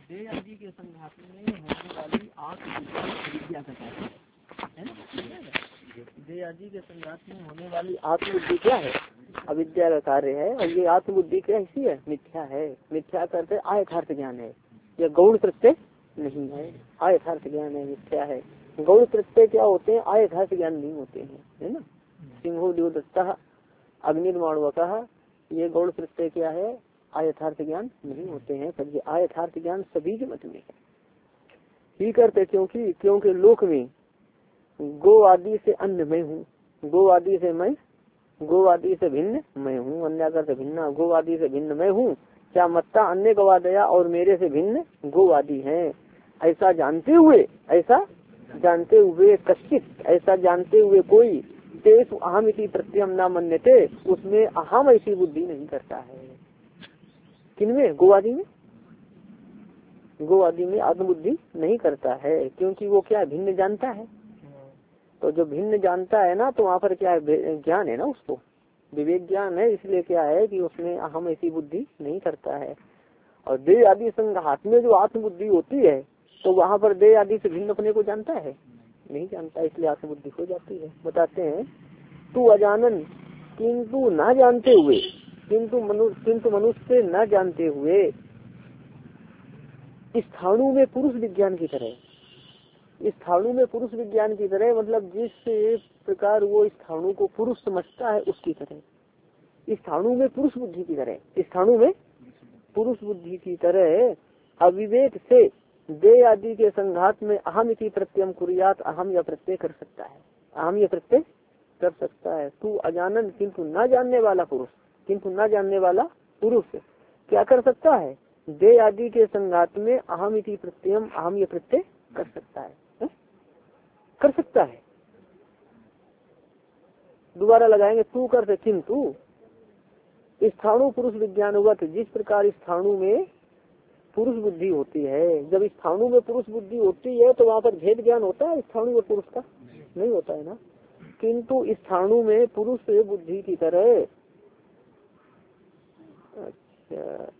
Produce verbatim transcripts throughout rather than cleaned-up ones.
देह आदि के संघात में होने वाली आत्मबुद्धि विद्या का कार्य है ना। देह आदि के संघात में होने वाली आत्मबुद्धि क्या है? अविद्या का कार्य है। और ये आत्मबुद्धि कैसी है? मिथ्या है। मिथ्या करते आयथार्थ ज्ञान है, यह गौण प्रत्यय नहीं है। आयथार्थ ज्ञान है, मिथ्या है। गौण प्रत्यय क्या होते हैं? आयथार्थ ज्ञान नहीं होते हैं, है ना। सिंहो देवदत्ता अग्निर्माणवकः, ये गौण प्रत्यय क्या है? आयथार्थ ज्ञान नहीं होते हैं। पर ये आयथार्थ ज्ञान सभी के मत में है ही करते, क्योंकि क्योंकि लोक में गो आदि से अन्य मैं हूँ, गो आदि से मैं, गो आदि से भिन्न मैं हूँ। अन्य करते भिन्न, गो आदि से भिन्न मैं हूँ। क्या मत्ता अन्य गवा दया, और मेरे से भिन्न गो आदि है। ऐसा जानते हुए, ऐसा जानते हुए कश्चित, ऐसा जानते हुए कोई, तेसु अहम इति प्रत्ययम न मन्यते, उसमें अहम ऐसी बुद्धि नहीं करता है। किनमें? गो आदि में। गो आदि में आत्मबुद्धि नहीं करता है, क्योंकि वो क्या भिन्न जानता है। तो जो भिन्न जानता है ना, तो वहाँ पर क्या है? ज्ञान है ना, उसको विवेक ज्ञान है। इसलिए क्या है कि उसमें अहम ऐसी बुद्धि नहीं करता है। और देह आदि संघात में जो आत्मबुद्धि होती है, तो वहाँ पर देह आदि से भिन्न अपने को जानता है, नहीं जानता, इसलिए आत्मबुद्धि हो जाती है। बताते हैं, तू अजानन किंतु न जानते हुए, किंतु मनुष्य किंतु मनुष्य न जानते हुए, स्थाणु में पुरुष विज्ञान की तरह, स्थाणु में पुरुष विज्ञान की तरह, मतलब जिस प्रकार वो स्थाणु को पुरुष समझता है उसकी तरह, स्थाणु में पुरुष बुद्धि की तरह, स्थाणु में पुरुष बुद्धि की तरह अविवेक से देह आदि के संघात में अहम इति प्रत्ययम कुर्यात, अहम या प्रत्यय कर सकता है, अहम या प्रत्यय कर सकता है। तू अजानन किंतु न जानने वाला पुरुष, किंतु न जानने वाला पुरुष क्या कर सकता है? देह आदि के संघात में अहम इति प्रत्ययम, अहम ये प्रत्यय कर सकता है, है? कर सकता है। दोबारा लगाएंगे, तू करते किंतु स्थाणु पुरुष विज्ञानवत, जिस प्रकार स्थाणु में पुरुष बुद्धि होती है, जब स्थाणु में पुरुष बुद्धि होती है तो वहाँ पर भेद ज्ञान होता है स्थाणु और पुरुष का? नहीं होता है ना। किंतु स्थाणु में पुरुष बुद्धि की तरह, अच्छा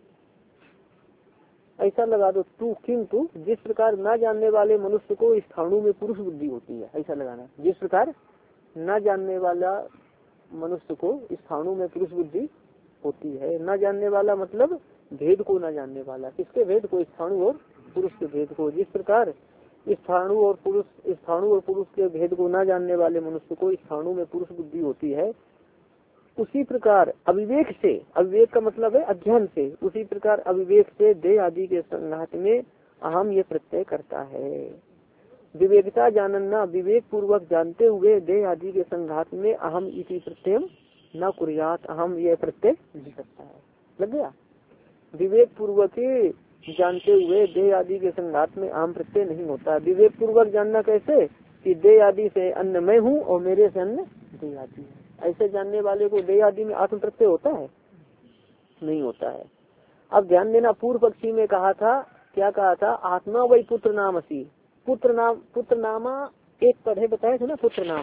ऐसा लगा दो, तू किंतु जिस प्रकार न जानने वाले मनुष्य को स्थाणु में पुरुष बुद्धि होती है, ऐसा लगाना। जिस प्रकार न जानने वाला मनुष्य को स्थाणु में पुरुष बुद्धि होती है, न जानने वाला मतलब भेद को न जानने वाला। किसके भेद को? स्थाणु और पुरुष के भेद को। जिस प्रकार स्थाणु और पुरुष, स्थाणु और पुरुष के भेद को न जानने वाले मनुष्य को स्थाणु में पुरुष बुद्धि होती है, उसी प्रकार अविवेक से, अविवेक का मतलब है अज्ञान से, उसी प्रकार अविवेक से देह आदि के संघात में अहम ये प्रत्यय करता है। विवेकता जानना, विवेक पूर्वक जानते हुए देह आदि के संघात में अहम इसी प्रत्यय न कुर्यात, अहम यह प्रत्यय नहीं करता है। लग गया? विवेक पूर्वक जानते हुए देह आदि के संघात में अहम प्रत्यय नहीं होता। विवेक पूर्वक जानना कैसे? कि देह आदि से अन्य मैं हूँ और मेरे से अन्य देह आदि है। ऐसे जानने वाले को देह आदि में आत्म प्रत्यय होता है? नहीं होता है। अब ध्यान देना, पूर्व पक्षी में कहा था, क्या कहा था? आत्मा वही पुत्र नाम असी, पुत्र नाम, पुत्र नामा एक पढ़े बताए थे ना, पुत्र नाम,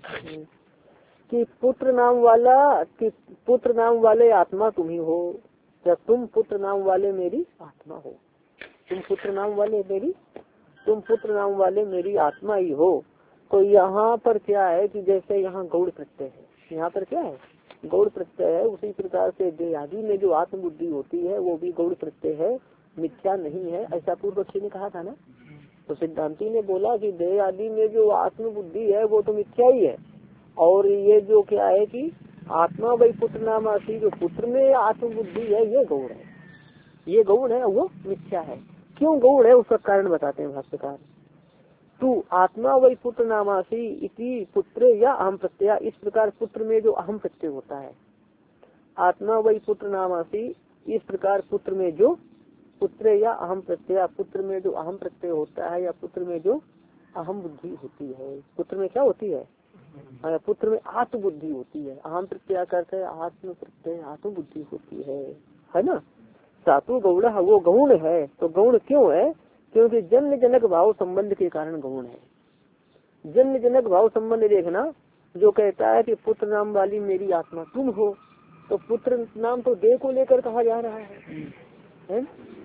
कि पुत्र नाम वाला, कि पुत्र नाम वाले आत्मा तुम ही हो, या तुम पुत्र नाम वाले मेरी आत्मा हो। तुम पुत्र नाम वाले मेरी, तुम पुत्र नाम वाले मेरी आत्मा ही हो। तो यहाँ पर क्या है कि जैसे यहाँ गौड़ प्रत्यय है, यहाँ पर क्या है? गौड़ प्रत्यय है। उसी प्रकार से देह आदि में जो आत्मबुद्धि होती है वो भी गौड़ प्रत्यय है, मिथ्या नहीं है, ऐसा पूर्व पक्षी ने कहा था ना। तो सिद्धांति ने बोला कि देह आदि में जो आत्मबुद्धि है वो तो मिथ्या ही है, और ये जो क्या है कि आत्मा वही पुत्र नाम आसी, जो पुत्र में आत्मबुद्धि है ये गौड़ है, ये गौड़ है, वो मिथ्या है। क्यों गौड़ है उसका कारण बताते हैं भाष्यकार। तू आत्मा वही पुत्र नामासी इति पुत्र या अहम प्रत्यय, इस प्रकार पुत्र में जो अहम प्रत्यय होता है, आत्मा वही पुत्र नामासी, इस प्रकार पुत्र में जो पुत्र या अहम प्रत्यय, पुत्र में जो अहम प्रत्यय होता है या पुत्र में जो अहम बुद्धि होती है। पुत्र में क्या होती है? पुत्र में आत्म बुद्धि होती है। अहम प्रत्यय करते आत्म प्रत्यय, आत्म बुद्धि होती है, है ना। सातु गौड़, वो गौण है। तो गौण क्यों है? क्योंकि जन्म जनक भाव संबंध के कारण गौण है। जन्म जनक भाव संबंध देखना, जो कहता है कि पुत्र नाम वाली मेरी आत्मा तुम हो, तो पुत्र नाम तो देह को लेकर कहा जा रहा है, है?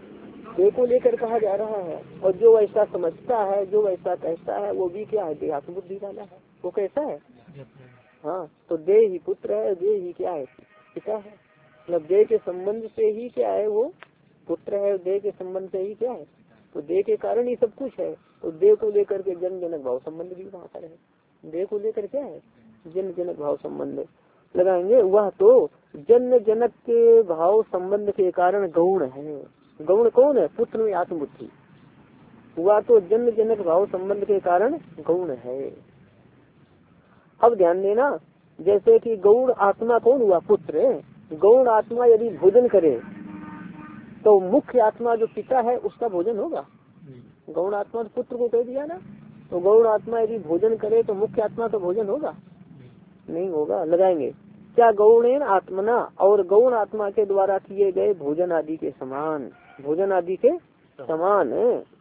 देह को लेकर कहा जा रहा है। और जो ऐसा समझता है, जो ऐसा कहता है, वो भी क्या है, देहात्म बुद्धि वाला है। वो कैसा है, हाँ, तो देह ही पुत्र है, देह ही क्या है, पिता है। मतलब देह के संबंध से ही क्या है, वो पुत्र है, देह के संबंध से ही क्या है, तो देह के कारण ही सब कुछ है। तो देह को लेकर के जन्म जनक भाव संबंध भी वहाँ पर है। देह को लेकर क्या है, जन्म जनक भाव संबंध लगाएंगे। वह तो जन्म जनक के भाव संबंध के कारण गौण है। गौण कौन है, पुत्र में आत्मबुद्धि। वह तो जन्म जनक भाव संबंध के कारण गौण है। अब ध्यान देना, जैसे कि गौण आत्मा कौन हुआ, पुत्र। गौण आत्मा यदि भोजन करे तो मुख्य आत्मा जो पिता है उसका भोजन होगा। गौण आत्मा तो पुत्र को कह दिया ना, तो गौण आत्मा यदि भोजन करे तो मुख्य आत्मा तो भोजन होगा, नहीं होगा। लगाएंगे क्या, गौणेन आत्मना, और गौण आत्मा के द्वारा किए गए भोजन आदि के समान, भोजन आदि के समान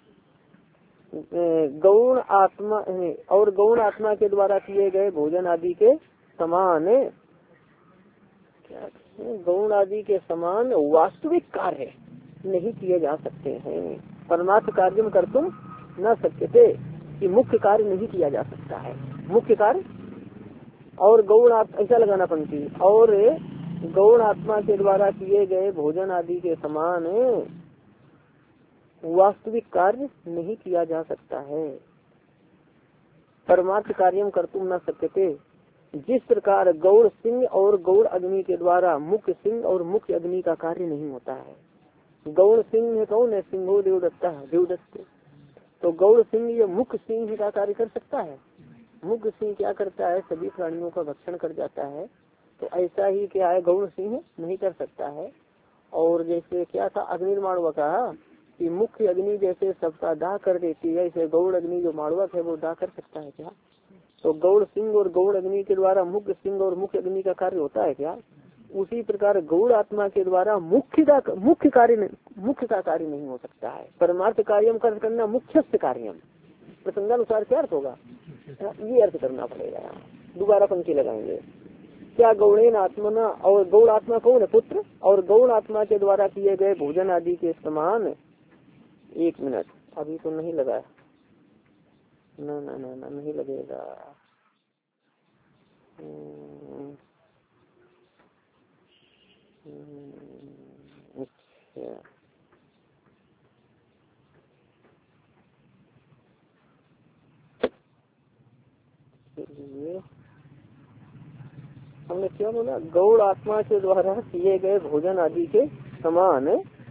गौण आत्मा, और गौण आत्मा के द्वारा किए गए भोजन आदि के समान, क्या गौण आदि के समान वास्तविक कार्य नहीं किए जा सकते हैं। परमार्थ कार्य में कर तुम न सकते थे, कि मुख्य कार्य नहीं किया जा सकता है, मुख्य कार्य। और गौण आत्मा, ऐसा लगाना पंक्ति, और गौण आत्मा के द्वारा किए गए भोजन आदि के समान वास्तविक कार्य नहीं किया जा सकता है। परमार्थ कार्य में कर तुम न सकते। जिस प्रकार गौड़ सिंह और गौड़ अग्नि के द्वारा मुख्य सिंह और मुख्य अग्नि का कार्य नहीं होता है। गौड़ सिंह है कौन है, सिंहो देवदत्ता है, देवदत्त। तो गौड़ सिंह ये मुख्य सिंह का कार्य कर सकता है। मुख्य सिंह क्या करता है, सभी प्राणियों का भक्षण कर जाता है। तो ऐसा ही क्या है, गौड़ सिंह नहीं कर सकता है। और जैसे क्या था, अग्निर्माणव का कि मुख्य अग्नि जैसे सबका दाह कर देती है, ऐसे गौड़ अग्नि जो माणवक है वो दाह कर सकता है क्या। तो गौड़ सिंह और गौड़ अग्नि के द्वारा मुख्य सिंह और मुख्य अग्नि का कार्य होता है क्या। उसी प्रकार गौड़ आत्मा के द्वारा मुख्य का मुख्य कार्य मुख्य का कार्य नहीं हो सकता है। परमार्थ कार्यम कर करना मुख्य कार्यम, प्रसंगानुसार क्या अर्थ होगा, ये अर्थ करना पड़ेगा। यहाँ दोबारा पंक्ति लगाएंगे, क्या गौणेन आत्मना, और गौड़ आत्मा कौन है, पुत्र। और गौड़ आत्मा के द्वारा किए गए भोजन आदि के समान, एक मिनट अभी तो नहीं लगा, ना ना ना ना नहीं लगेगा। अच्छा हमने क्या बोला, गौड़ आत्मा के द्वारा किए गए भोजन आदि के समान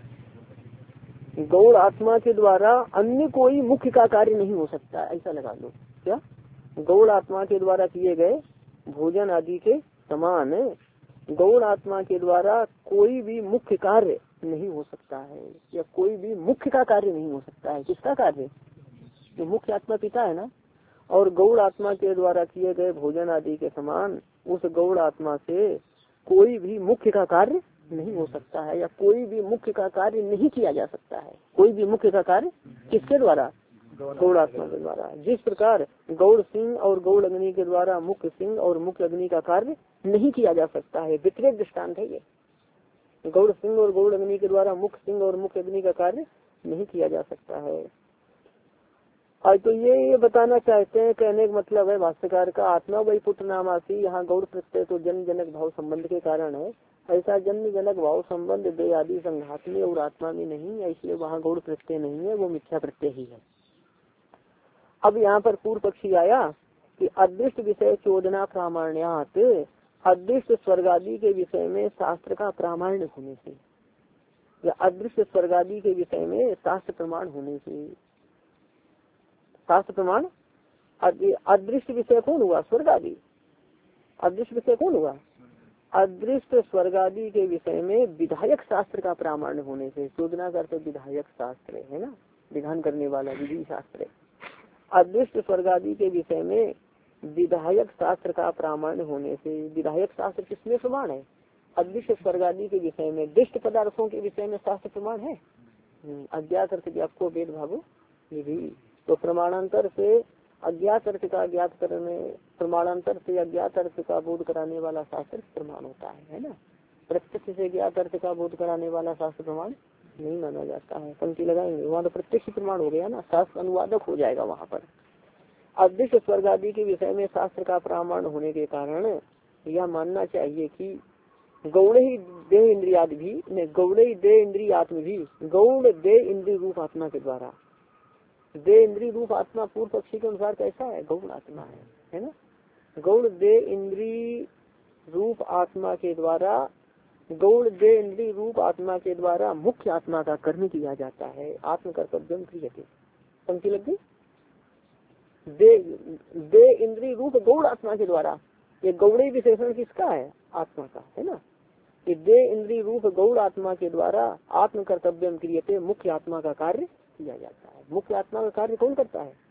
गौड़ आत्मा के द्वारा अन्य कोई मुख्य का कार्य नहीं हो सकता, ऐसा लगा लो। क्या, गौड़ आत्मा के द्वारा किए गए भोजन आदि के समान गौड़ आत्मा के द्वारा कोई भी मुख्य कार्य नहीं हो सकता है, या कोई भी मुख्य का कार्य नहीं हो सकता है। किसका कार्य, जो मुख्य आत्मा पिता है ना। और गौड़ आत्मा के द्वारा किए गए भोजन आदि के समान उस गौड़ आत्मा से कोई भी मुख्य का कार्य नहीं हो सकता है, या कोई भी मुख्य का कार्य नहीं किया जा सकता है। कोई भी मुख्य का कार्य किसके द्वारा, गौड़ आत्मा के द्वारा। जिस प्रकार गौड़ सिंह और गौड़ अग्नि के द्वारा मुख्य सिंह और मुख्य अग्नि का कार्य नहीं किया जा सकता है, विपरीत दृष्टांत है ये। गौड़ सिंह और गौड़ अग्नि के द्वारा मुख्य सिंह और मुख्य अग्नि का कार्य नहीं किया जा सकता है। आज तो ये ये बताना चाहते हैं, कहने का मतलब है भाष्यकार का, आत्मा वही पुत्र नामासी, यहाँ गौड़ प्रत्यय तो जन्म जनक भाव संबंध के कारण है। ऐसा जन्म जनक भाव संबंध दे आदि संघात में और आत्मा में नहीं है, इसलिए वहाँ गौड़ प्रत्यय नहीं है, वो मिथ्या प्रत्यय ही है। अब यहाँ पर पूर्व पक्षी आया कि अदृष्ट विषय चोदना प्रामाण्यात, अदृष्ट स्वर्ग आदि के विषय में शास्त्र का प्रामाण्य होने से, या अदृष्ट स्वर्ग आदि के विषय में शास्त्र प्रमाण होने से। शास्त्र प्रमाण, अदृष्ट विषय कौन हुआ, स्वर्ग आदि। अदृष्ट विषय कौन हुआ, अदृष्ट स्वर्ग आदि के विषय में विधायक शास्त्र का प्रामाण्य होने से। चोदना करते विधायक शास्त्र है ना, विधान करने वाला विधि शास्त्र। अदृष्ट स्वर्ग आदि के विषय में विधायक शास्त्र का प्रामाण्य होने से। विधायक शास्त्र किसमें प्रमाण है, अदृष्ट स्वर्ग आदि के विषय में। दृष्ट पदार्थों के विषय में शास्त्र प्रमाण है, अज्ञात अर्थ व्यापको भेद भावो विधि। तो प्रमाणांतर से अज्ञात अर्थ का ज्ञात करने, प्रमाणांतर से अज्ञात अर्थ का बोध कराने वाला शास्त्र प्रमाण होता है, है ना। प्रत्यक्ष से ज्ञात अर्थ का बोध कराने वाला शास्त्र प्रमाण नहीं माना जाता है। पंक्ति लगाएंगे वहाँ तो प्रत्यक्ष प्रमाण हो गया ना, शास्त्र अनुवादक हो जाएगा वहाँ पर। अदृश्य स्वर्ग आदि के विषय में शास्त्र का प्रमाण होने के कारण यह मानना चाहिए कि गौड़ ही देह इंद्रियाद भी गौड़ ही देह इंद्रिय आत्म भी गौड़ देह इंद्रिय रूप आत्मा के द्वारा, देह इंद्रिय रूप आत्मा पूर्व पक्षी के अनुसार कैसा है, गौड़ आत्मा है, है ना। गौड़ देह इंद्रिय रूप आत्मा के द्वारा, गौड़ देह इंद्रिय रूप आत्मा के द्वारा मुख्य आत्मा का कर्म किया जाता है। आत्म कर्तव्यम क्रियते। पंक्ति लग गई। दे दे इंद्रिय रूप गौड़ आत्मा के द्वारा, ये गौड़ी विशेषण किसका है, आत्मा का, है ना। कि दे इंद्रिय रूप गौड़ आत्मा के द्वारा आत्म कर्तव्यम क्रियते, मुख्य आत्मा का कार्य किया जाता है। मुख्य आत्मा का कार्य कौन करता है,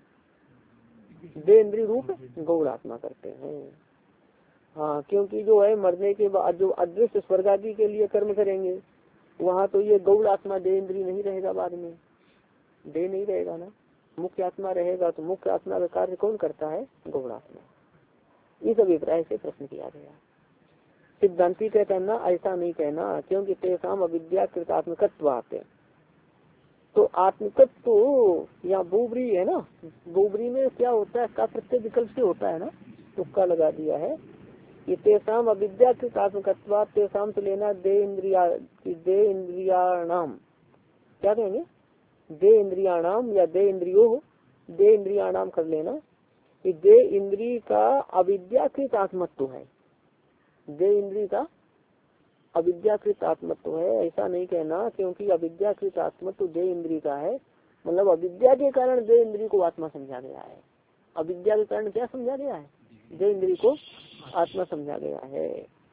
दे इंद्रिय रूप गौड़ आत्मा करते हैं। हाँ, क्योंकि जो है मरने के बाद जो अदृश्य स्वर्ग आदि के लिए कर्म करेंगे वहाँ तो ये गौड़ आत्मा दे इंद्रिय नहीं रहेगा, बाद में दे नहीं रहेगा ना, मुख्य आत्मा रहेगा। तो मुख्य आत्मा का कार्य कौन करता है, गौड़ आत्मा। इस अभिप्राय से प्रश्न किया गया। सिद्धांति का कहना ऐसा नहीं कहना, क्योंकि तेसाम अविद्या कृतात्मकत्व आते। तो आत्मकत्व या बुबरी है ना, बुबरी में क्या होता है, का प्रत्यय विकल्प से होता है ना, तुक्का लगा दिया है। ये तेसाम अविद्या कृतात्मकत्व, तेसाम से लेना दे इंद्रिया, दे इंद्रियाणाम, क्या कहेंगे, दे इंद्रियाणाम या दे इंद्रियो, दे इंद्रियाणाम कर लेना। कि दे इंद्रिय का अविद्याकृत आत्मत्व है, दे इंद्रिय का अविद्याकृत आत्मत्व है, ऐसा नहीं कहना। क्योंकि अविद्याकृत आत्मत्व दे इंद्रिय का है, मतलब अविद्या के कारण दे इंद्रिय को आत्मा समझा गया है। अविद्या के कारण क्या समझा गया है, दे इंद्रिय को आत्मा समझा गया है।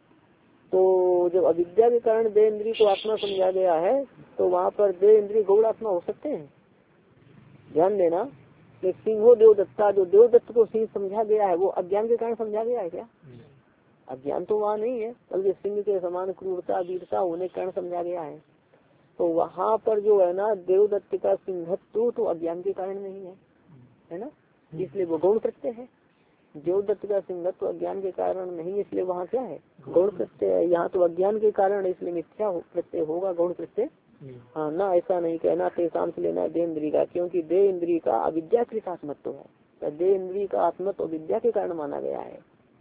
तो जब अविद्या के कारण दे इंद्रिय को आत्मा समझा गया है तो वहाँ पर दे इंद्रिय गौड़ आत्मा हो सकते हैं। ध्यान देना कि सिंहो देवदत्ता, जो देवदत्त को सिंह समझा गया है वो अज्ञान के कारण समझा गया है क्या, अज्ञान तो वहाँ नहीं है, बल्कि सिंह के समान क्रूरता वीरता होने के कारण समझा गया है। तो वहाँ पर जो है ना देवदत्त का सिंहत्व तो अज्ञान के कारण नहीं है, है ना, इसलिए वो गौण प्रत्यय है। देवदत्त का सिंहत्व अज्ञान के कारण नहीं, इसलिए वहाँ क्या है, गौण प्रत्यय है। यहाँ तो अज्ञान के कारण इसलिए मिथ्या प्रत्यय होगा, गौण प्रत्यय हाँ ना, ऐसा नहीं कहना। तेसाम से लेना दे इंद्रिय का, क्योंकि दे इंद्रिय का अविद्याकृत आत्मत्व है, तो दे इंद्रिय का आत्मत्व अविद्या के कारण माना गया है।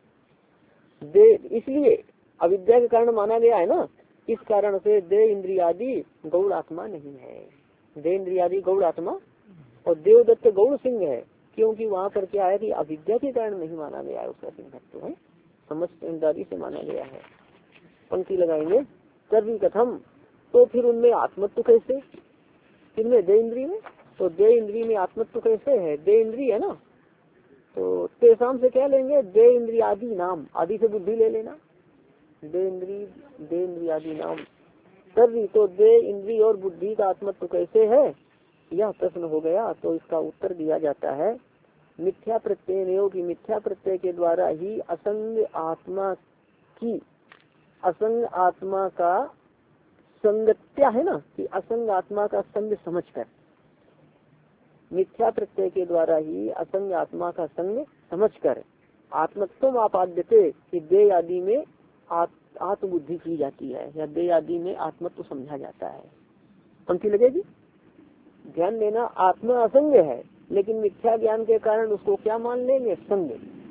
दे इसलिए अविद्या के कारण माना गया है ना, इस कारण से दे इंद्रियादि गौड़ आत्मा नहीं है, दे इंद्रियादि गौड़ आत्मा। और देवदत्त गौड़ सिंह है, क्योंकि वहाँ पर क्या है कि अविद्या के कारण नहीं माना गया है, उसका सिंहत्व है, समस्त इंद्रियादि से माना गया है। पंक्ति लगाएंगे तभी कथम, तो फिर उनमें आत्मत्व कैसे, इनमें दे इंद्रिय में, तो दे इंद्रिय में आत्मत्व कैसे है, दे इंद्रिय है ना। तो तेसाम से क्या लेंगे, दे इंद्रिय आदि नाम, आदि से बुद्धि ले लेना, दे इंद्रिय दे इंद्रिय आदि नाम। तभी तो दे इंद्रिय और बुद्धि का आत्मत्व कैसे है, यह प्रश्न हो गया। तो इसका उत्तर दिया जाता है मिथ्या प्रत्यय नियोग की, मिथ्या प्रत्यय के द्वारा ही असंग आत्मा की, असंग आत्मा का संगत्या है ना, कि असंग आत्मा का संग समझकर, मिथ्या प्रत्यय के द्वारा ही असंग आत्मा का संग समझकर आत्मत्व आपाद्यते, कि दे आदि में आत्मबुद्धि की जाती है या दे आदि में आत्मत्व समझा जाता है। पंक्ति लगेगी, ध्यान देना। आत्मा असंग है, लेकिन मिथ्या ज्ञान के कारण उसको क्या मान लेंगे, संग।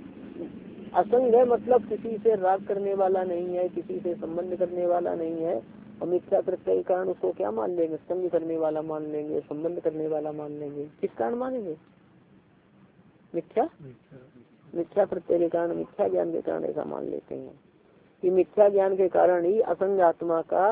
असंग है मतलब किसी से राग करने वाला नहीं है, किसी से संबंध करने वाला नहीं है, और मिथ्या प्रत्यय के कारण उसको क्या मान लेंगे, संग करने वाला मान लेंगे, संबंध करने वाला मान लेंगे। किस कारण मानेंगे, मिथ्या मिथ्या प्रत्यय के कारण, मिथ्या ज्ञान के कारण ऐसा मान लेते हैं कि मिथ्या ज्ञान के कारण ही असंग आत्मा का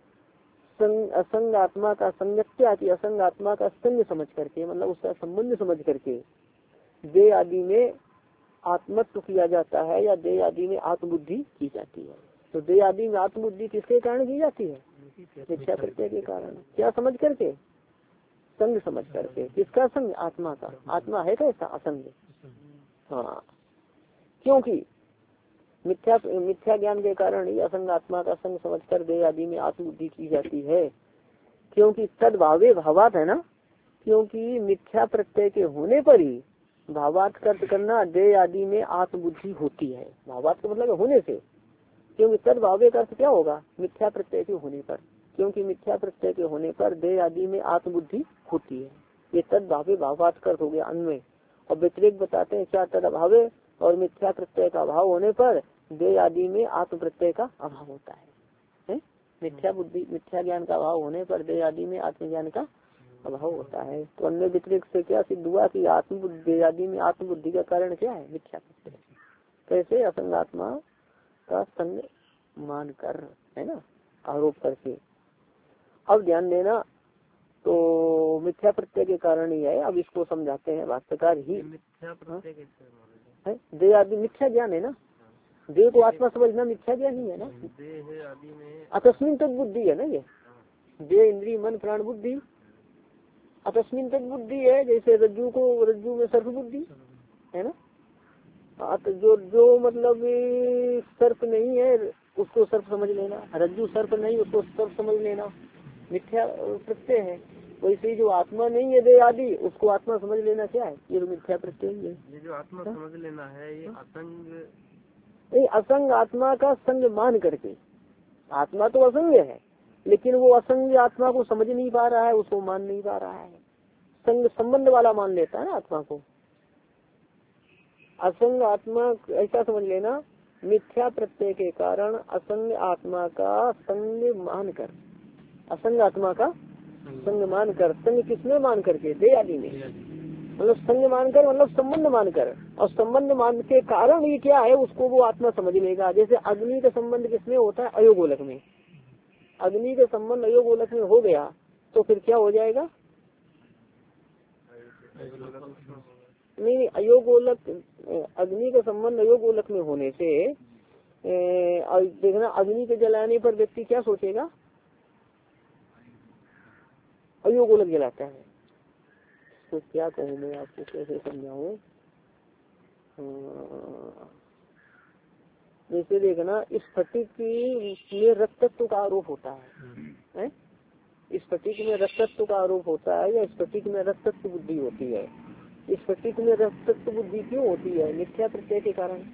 असंग आत्मा का संगत्या की, असंग आत्मा का संग समझ करके, मतलब उसका संबंध समझ करके दे आदि में आत्मत्व किया जाता है या दे आदि में आत्मबुद्धि की जाती है। तो दे आदि में आत्मबुद्धि किसके कारण की जाती है, मिथ्या प्रत्यय के कारण। क्या समझ करके, संग समझ करके। किसका संग, आत्मा का। आत्मा है कैसा, असंग। हाँ, क्योंकि मिथ्या मिथ्या ज्ञान के कारण ही असंग आत्मा का संग समझकर दे आदि में आत्मबुद्धि की जाती है। क्योंकि तद भावे भावात है ना, क्योंकि मिथ्या प्रत्यय के होने पर ही भावात का अर्थ करना दे आदि में आत्मबुद्धि होती है। भावात का मतलब होने से, क्योंकि तद भावे का अर्थ क्या होगा, मिथ्या प्रत्यय के होने पर। क्योंकि मिथ्या प्रत्यय के होने पर देह आदि में आत्मबुद्धि होती है। ये तद भावे भावात कर हो गया अन्वय। और व्यतिरेक बताते हैं क्या, तद अभावे और मिथ्या प्रत्यय का अभाव होने पर देह आदि में आत्म प्रत्यय का अभाव होता है, है? मिथ्या बुद्धि मिथ्या ज्ञान का अभाव होने पर देह आदि में आत्मज्ञान का अभाव होता है। तो अन्य व्यतिरेक से क्या सिद्ध हुआ कि आत्मबुद्धि आदि में आत्मबुद्धि का कारण क्या है, मिथ्या प्रत्यय। कैसे, असंगात्मा का संग मान कर, है ना, आरोप करके। अब ध्यान देना, तो मिथ्या प्रत्यय के कारण ही है। अब इसको समझाते हैं भाष्यकार ही। मिथ्या प्रत्यय है देह आदि मिथ्या ज्ञान है ना, देह को आत्मा समझना मिथ्या ज्ञान ही है ना। देह आदि में अतस्मिन तद बुद्धि है ना, ये देह इंद्रिय मन प्राण बुद्धि अतस्मिन तद बुद्धि है। जैसे रज्जु को रज्जु में सर्प बुद्धि है ना। तो जो जो मतलब सर्प नहीं है उसको सर्प समझ लेना, रज्जु सर्प नहीं उसको सर्प समझ लेना, मिथ्या प्रत्यय है। वैसे ही जो आत्मा नहीं है देह आदि उसको आत्मा समझ लेना क्या है, ये तो मिथ्या प्रत्यय है। ये जो आत्मा समझ लेना है ये असंग, ये असंग आत्मा का संग मान करके। आत्मा तो असंग है लेकिन वो असंग आत्मा को समझ नहीं पा रहा है, उसको मान नहीं पा रहा है, संग संबंध वाला मान लेता है ना आत्मा को। असंग आत्मा ऐसा समझ लेना, मिथ्या प्रत्यय के कारण असंग आत्मा का संग मान कर, असंग आत्मा का संग मान कर, संग किसमें मान करके, देह आदि में, मतलब संग मानकर मतलब संबंध मानकर, और संबंध मान के कारण ये क्या है उसको वो आत्मा समझ लेगा। जैसे अग्नि का संबंध किसमें होता है, अयोगोलक में। अग्नि का संबंध अयोगोलक में हो गया तो फिर क्या हो जाएगा, नहीं नहीं अयोगोलक, अग्नि का संबंध अयोगोलक में होने से ए, देखना अग्नि के जलाने पर व्यक्ति क्या सोचेगा, अयोगोलक जलाता है। तो क्या कहूँ मैं आपको, कैसे समझाऊं। जैसे देखना स्फटिक में रक्तत्व का आरोप होता है, स्फटिक में रक्तत्व का आरोप होता है या स्फटिक में रक्तत्व बुद्धि होती है। स्फटिक में रक्तत्व बुद्धि क्यों होती है, मिथ्या प्रत्यय के कारण,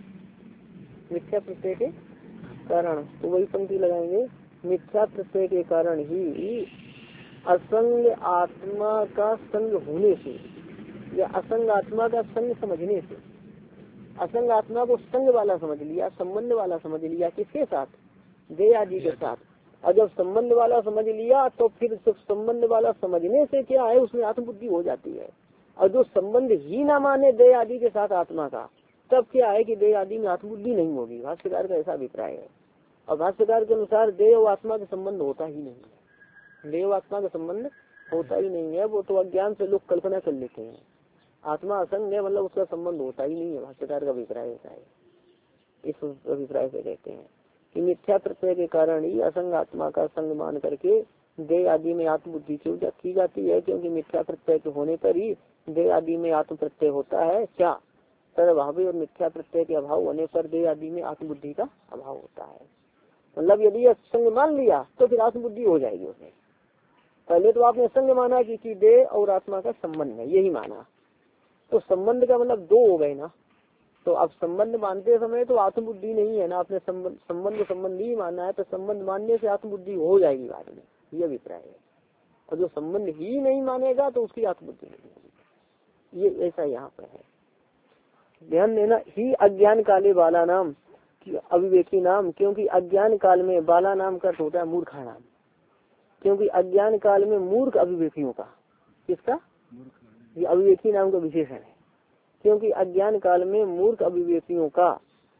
मिथ्या प्रत्यय के कारण। तो वही पंक्ति लगाएंगे, मिथ्या प्रत्यय के कारण ही असंग आत्मा का संग होने से या असंग आत्मा का संग समझने से, असंग आत्मा को संग वाला समझ लिया, संबंध वाला समझ लिया, किसके साथ, देह आदि के साथ। और जब संबंध वाला समझ लिया तो फिर संबंध वाला समझने से क्या है, उसमें आत्मबुद्धि हो जाती है। और जो संबंध ही ना माने देह आदि के साथ आत्मा का, तब क्या है कि देह आदि में आत्मबुद्धि नहीं होगी। भाष्यकार का ऐसा अभिप्राय है। और भाष्यकार के अनुसार देह और आत्मा का संबंध होता ही नहीं है, देव आत्मा का संबंध होता ही नहीं है। वो तो अज्ञान से लोग कल्पना कर लेते हैं, आत्मा असंग है मतलब उसका संबंध होता ही नहीं है। भाष्यकार का अभिप्राय ऐसा है। इस अभिप्राय से कहते हैं कि मिथ्या प्रत्यय के कारण ही असंग आत्मा का संग मान करके देह आदि में आत्मबुद्धि की जाती है, क्योंकि मिथ्या प्रत्यय के होने पर ही देह आदि में आत्म प्रत्यय होता है। क्या, तदभावी और मिथ्या प्रत्यय के अभाव होने पर देह आदि में आत्मबुद्धि का अभाव होता है। मतलब यदि संग मान लिया तो फिर आत्मबुद्धि हो जाएगी उसमें। पहले तो आपने संग माना कि, कि देह और आत्मा का संबंध है, यही माना, तो संबंध का मतलब दो हो गए ना। तो अब संबंध मानते समय तो आत्मबुद्धि नहीं है ना, आपने संबंध संबंध ही माना है, तो संबंध मानने से आत्मबुद्धि हो जाएगी बाद में, ये अभिप्राय है। और जो संबंध ही नहीं मानेगा तो उसकी आत्मबुद्धि नहीं होगी, ये ऐसा यहाँ पर है। ध्यान देना, ही अज्ञान काले बाला नाम अविवेकी नाम, क्योंकि अज्ञान काल में बाला नाम का होता है मूर्खा नाम, क्योंकि अज्ञान काल में मूर्ख अविवेकियों का, किसका, ये अविवेकी नाम का विशेषण है। क्योंकि अज्ञान काल में मूर्ख अविवेकियों का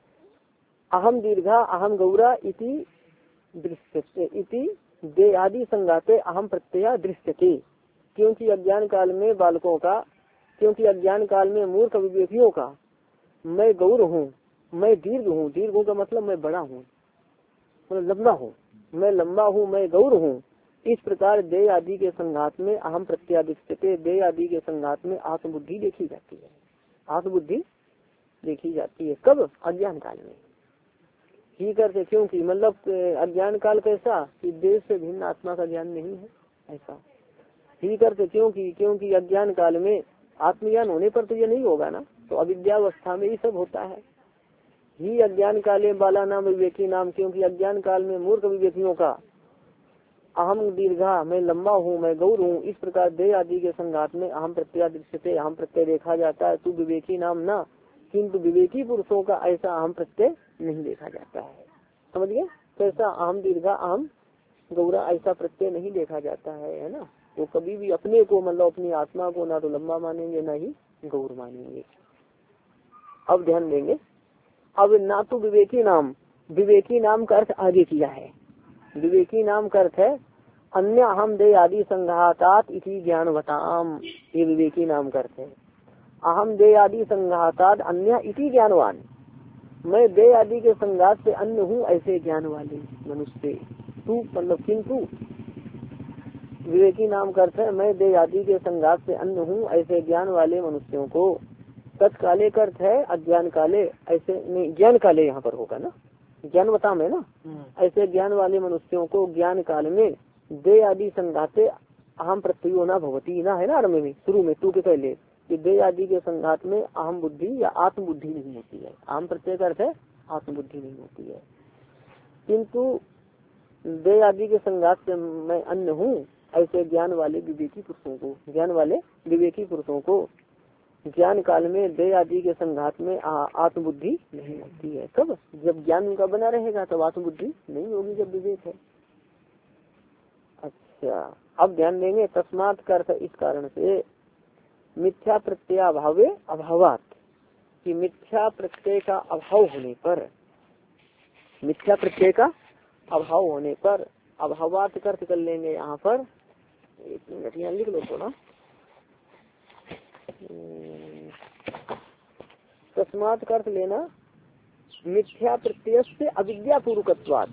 अहम दीर्घा अहम गौरा इति दृश्यते इति दे आदि संगाते अहम प्रत्यय दृश्यते। क्योंकि अज्ञान काल में बालकों का, क्योंकि अज्ञान काल में मूर्ख अविवेकियों का मैं गौर हूँ, मैं दीर्घ हूँ, दीर्घ हूँ का मतलब मैं बड़ा हूँ, मतलब लंबा हूँ, मैं लंबा हूँ, मैं गौर हूँ, इस प्रकार देह आदि के संघात में अहम प्रत्यादिष्टते, देह आदि के संघात में आत्मबुद्धि देखी जाती है, आत्मबुद्धि देखी जाती है। कब, अज्ञान काल में ही करते, क्योंकि मतलब अज्ञान काल कैसा कि देह से भिन्न आत्मा का ज्ञान नहीं है, ऐसा ही करते। क्योंकि क्योंकि अज्ञान काल में आत्मज्ञान होने पर तो ये नहीं होगा ना, तो अविद्यावस्था में ही सब होता है। ही अज्ञान काले बाला नाम विवेकी नाम, क्योंकि अज्ञान काल में मूर्ख विवेकियों का अहम दीर्घा मैं लंबा हूँ, मैं गौर हूँ, इस प्रकार दे आदि के संघात में अहम प्रत्यय दृश्यते अहम प्रत्यय देखा जाता है। तू विवेकी नाम ना, किंतु विवेकी पुरुषों का ऐसा अहम प्रत्यय नहीं देखा जाता है। समझ गए? कैसा? अहम दीर्घा अहम गौरा ऐसा प्रत्यय नहीं देखा जाता है, है ना। वो कभी भी अपने को मतलब अपनी आत्मा को ना तो लंबा मानेंगे ना ही गौर मानेंगे। अब ध्यान देंगे, अब ना तो विवेकी नाम, विवेकी नाम का अर्थ आगे किया है। विवेकी नाम का अर्थ है अन्य अहम दे आदि संघातात इति ज्ञानवताम, ये विवेकी नाम का अर्थ है। अहम दे आदि संघातात अन्य इति ज्ञानवान, मैं दे आदि के संघात से अन्य हूँ ऐसे ज्ञान वाले मनुष्य। तू मतलब किंतु विवेकी नाम का अर्थ है मैं दे आदि के संघात से अन्य हूँ ऐसे ज्ञान वाले मनुष्यों को। तत्काले का अर्थ है अज्ञान काले, ऐसे नहीं ज्ञान काले यहाँ पर होगा ना, ज्ञानवता में ना। ऐसे ज्ञान वाले मनुष्यों को ज्ञान काल में दे आदि संघाते अहम प्रत्ययो ना भवती ना, है ना आरम्भ में शुरू में तू के पहले कि दे आदि के संघात में अहम बुद्धि या आत्म बुद्धि नहीं होती है। अहम प्रत्यय का अर्थ है आत्म बुद्धि नहीं होती है। किंतु दे आदि के संघात से मैं अन्य हूँ ऐसे ज्ञान वाले विवेकी पुरुषों को, ज्ञान वाले विवेकी पुरुषों को ज्ञान काल में दे आदि के संघात में आत्मबुद्धि नहीं होती है। कब? जब ज्ञान उनका बना रहेगा तब आत्मबुद्धि नहीं होगी, जब विवेक है। अच्छा, अब ध्यान देंगे तस्मात् का अर्थ इस कारण से मिथ्या प्रत्ययाभावे अभावात, कि मिथ्या प्रत्यय का अभाव होने पर, मिथ्या प्रत्यय का अभाव होने पर अभावात का अर्थ कर लेंगे यहाँ पर। एक मिनट यहाँ लिख लो थोड़ा। तस्मात् का अर्थ लेना मिथ्या प्रत्यय से अविद्या पूर्वकत्वात्,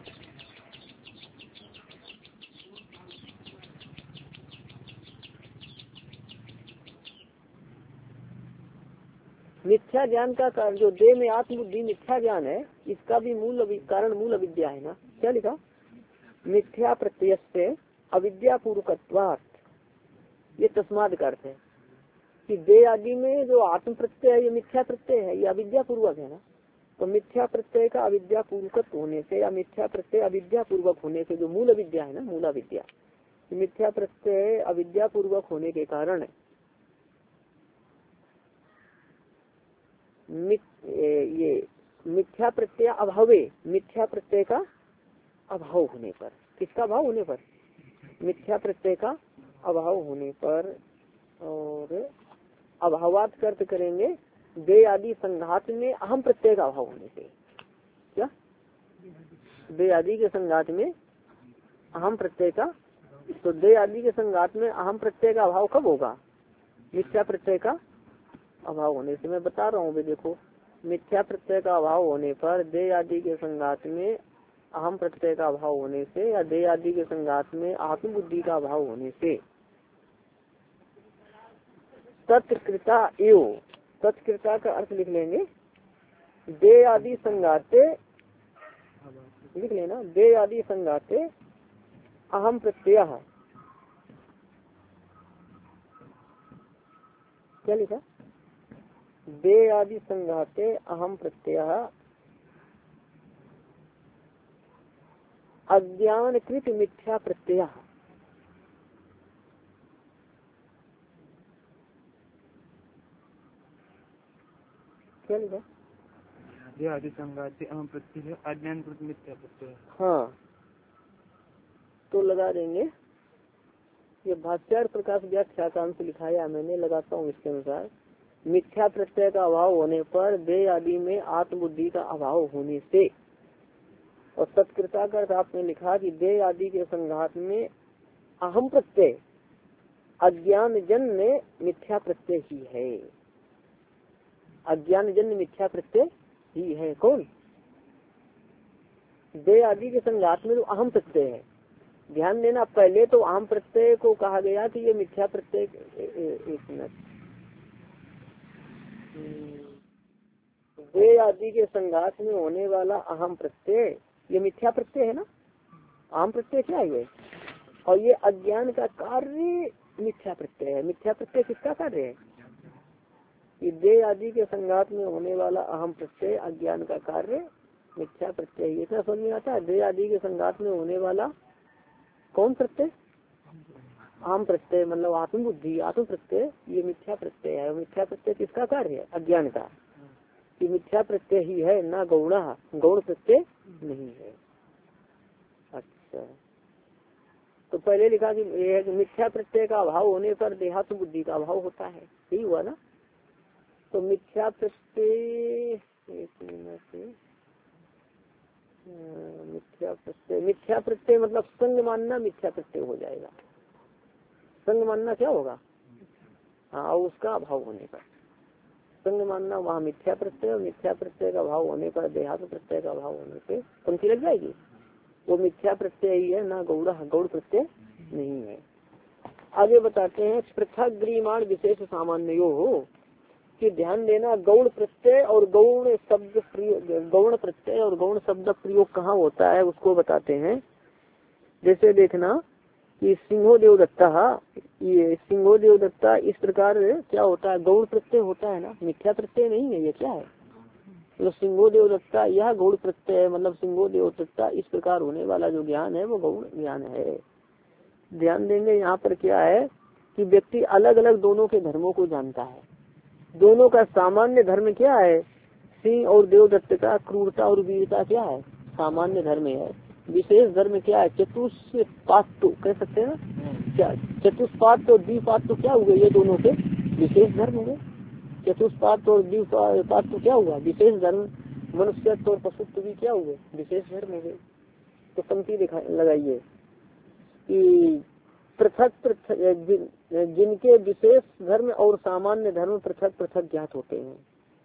मिथ्या ज्ञान का कारण जो देह में आत्मबुद्धि मिथ्या ज्ञान है, इसका भी मूल कारण मूल अविद्या है ना। क्या लिखा? मिथ्या प्रत्यय से अविद्या पूर्वकत्वात्, ये तस्मात् का अर्थ है कि देह आदि में जो आत्म प्रत्यय है ये मिथ्या प्रत्यय है, ये अविद्या पूर्वक है ना। तो मिथ्या प्रत्यय का अविद्या पूर्वक होने से या मिथ्या प्रत्यय अविद्या पूर्वक होने से जो मूल अविद्या है ना, मूला विद्या, मिथ्या प्रत्यय अविद्या पूर्वक होने के कारण ये मिथ्या प्रत्यय अभावे, मिथ्या प्रत्यय का अभाव होने पर, किसका अभाव होने पर? मिथ्या प्रत्यय का अभाव होने पर, और अभावात अर्थ करेंगे दे आदि संघात में अहम प्रत्यय का अभाव होने से। क्या? दे आदि के संघात में अहम प्रत्यय का, तो दे आदि के संघात में अहम प्रत्यय का अभाव कब होगा? मिथ्या प्रत्यय का अभाव होने से। मैं बता रहा हूँ भी, देखो मिथ्या प्रत्यय का अभाव होने पर दे आदि के संघात में अहम प्रत्यय का अभाव होने से या दे आदि के संघात में आत्मबुद्धि का अभाव होने से तत्कृता एव, तत्कृता का अर्थ लिख लेंगे दे आदि संघाते, लिख लेना दे आदि संघाते अहम प्रत्यय, क्या लिखा? दे आदि संघाते अहम प्रत्यय अज्ञानकृत मिथ्या प्रत्यय, क्या लिखा? दे आदि संघाते अहम प्रत्यय अज्ञानकृत मिथ्या प्रत्यय। हाँ, तो लगा देंगे, ये भाष्यार्थ प्रकाश व्याख्या काम से लिखाया मैंने, लगाता हूँ इसके अनुसार। मिथ्या प्रत्यय का अभाव होने पर दे आदि में आत्मबुद्धि का अभाव होने से, और तत्कृता का अर्थ आपने लिखा कि दे आदि के संघात में अहम प्रत्यय अज्ञान जन्य मिथ्या प्रत्यय ही है, अज्ञान जन्य मिथ्या प्रत्यय ही है। कौन? दे आदि के संघात में तो अहम प्रत्यय है। ध्यान देना, पहले तो अहम प्रत्यय को कहा गया कि ये मिथ्या प्रत्यय, एक मिनट, दे आदि के संघात में होने वाला अहम प्रत्यय ये मिथ्या प्रत्यय है ना। अहम प्रत्यय क्या है ये? और ये अज्ञान का कार्य मिथ्या प्रत्यय है। मिथ्या प्रत्यय किसका कार्य है? कि दे आदि के संघात में होने वाला अहम प्रत्यय अज्ञान का कार्य मिथ्या प्रत्यय, इतना समझ में आता है। दे आदि के संघात में होने वाला कौन प्रत्यय? आम प्रत्यय मतलब आत्म बुद्धि, आत्म प्रत्यय ये मिथ्या प्रत्यय है। मिथ्या प्रत्यय किसका कार्य है? अज्ञान का। कि मिथ्या प्रत्यय ही है ना गौण, गौण प्रत्यय नहीं है। अच्छा, तो पहले लिखा कि मिथ्या प्रत्यय का अभाव होने पर देहात्म बुद्धि का अभाव होता है, यही हुआ ना। तो मिथ्या प्रत्यय, एक मिनट, मिथ्या प्रत्यय, मिथ्या प्रत्यय मतलब संग मानना मिथ्या प्रत्यय हो जाएगा। संग मानना क्या होगा? हाँ, उसका अभाव होने पर संग मानना वहाँ मिथ्या प्रत्यय, और मिथ्या प्रत्यय का अभाव होने पर देहात्म प्रत्यय का अभाव होने पे पंक्ति लग जाएगी। वो मिथ्या प्रत्यय ही है ना गौड़, गौड़ प्रत्यय नहीं है। आगे बताते हैं पृथक ग्रीमाण विशेष सामान्य हो, कि ध्यान देना गौण प्रत्यय और गौण शब्द प्रयोग, गौण प्रत्यय और गौण शब्द प्रयोग कहाँ होता है उसको बताते हैं। जैसे देखना कि सिंहो देवदत्ता, ये सिंहो देवदत्ता इस प्रकार क्या होता है? गौण प्रत्यय होता है ना, मिथ्या प्रत्यय नहीं है। ये क्या है? तो सिंहो देवदत्ता यह गौण प्रत्यय है, मतलब सिंहो देवदत्ता इस प्रकार होने वाला जो ज्ञान है वो गौण ज्ञान है। ध्यान देंगे यहाँ पर क्या है कि व्यक्ति अलग अलग दोनों के धर्मों को जानता है। दोनों का सामान्य धर्म क्या है? सिंह और देवदत्त का क्रूरता और वीरता क्या है? सामान्य धर्म है। विशेष धर्म क्या है? चतुष्पाद कह सकते हैं ना। क्या चतुष्पाद और द्विपाद क्या हुए? ये दोनों के विशेष धर्म हुए। चतुष्पाद और द्विपाद क्या हुआ? विशेष धर्म। मनुष्यत्व और पशुत्व भी क्या हुए? विशेष धर्म हुए। तो पंक्ति दिखा लगाइए कि पृथक पृथक जिन, जिनके विशेष धर्म और सामान्य धर्म पृथक पृथक ज्ञात होते हैं।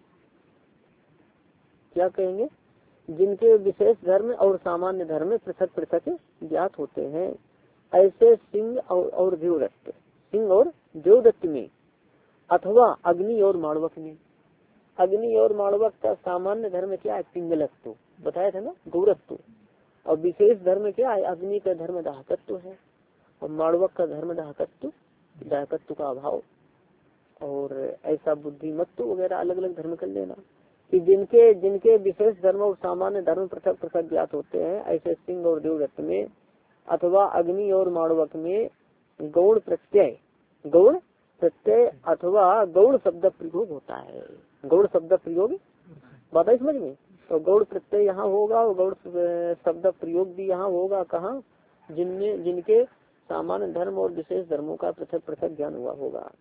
क्या कहेंगे? जिनके विशेष धर्म और सामान्य धर्म पृथक पृथक ज्ञात होते हैं। ऐसे सिंह और, और देवदत्त, सिंह और देवदत्त में, अथवा अग्नि और माणवक में। अग्नि और माणवक का सामान्य धर्म क्या है? पिंगलत्व, बताया था ना, गौरत्व। और विशेष धर्म क्या है? अग्नि का धर्म दाहकत्व है, और माणवक का धर्म दाहकत्व, दाहकत्व का अभाव। और ऐसा बुद्धिमत्व वगैरह अलग अलग धर्म कर लेना कि जिनके जिनके विशेष धर्म और सामान्य धर्म पृथक पृथक ज्ञात होते हैं। ऐसे सिंह और देवदत्त में, अथवा अग्नि और माणवक में गौण प्रत्यय, गौण प्रत्यय अथवा गौण शब्द प्रयोग होता है। गौण शब्द प्रयोग बात है समझ में। तो गौण प्रत्यय यहाँ होगा और गौण शब्द प्रयोग भी यहाँ होगा। कहाँ? जिनमें जिनके सामान्य धर्म और विशेष धर्मों का पृथक पृथक ज्ञान हुआ होगा।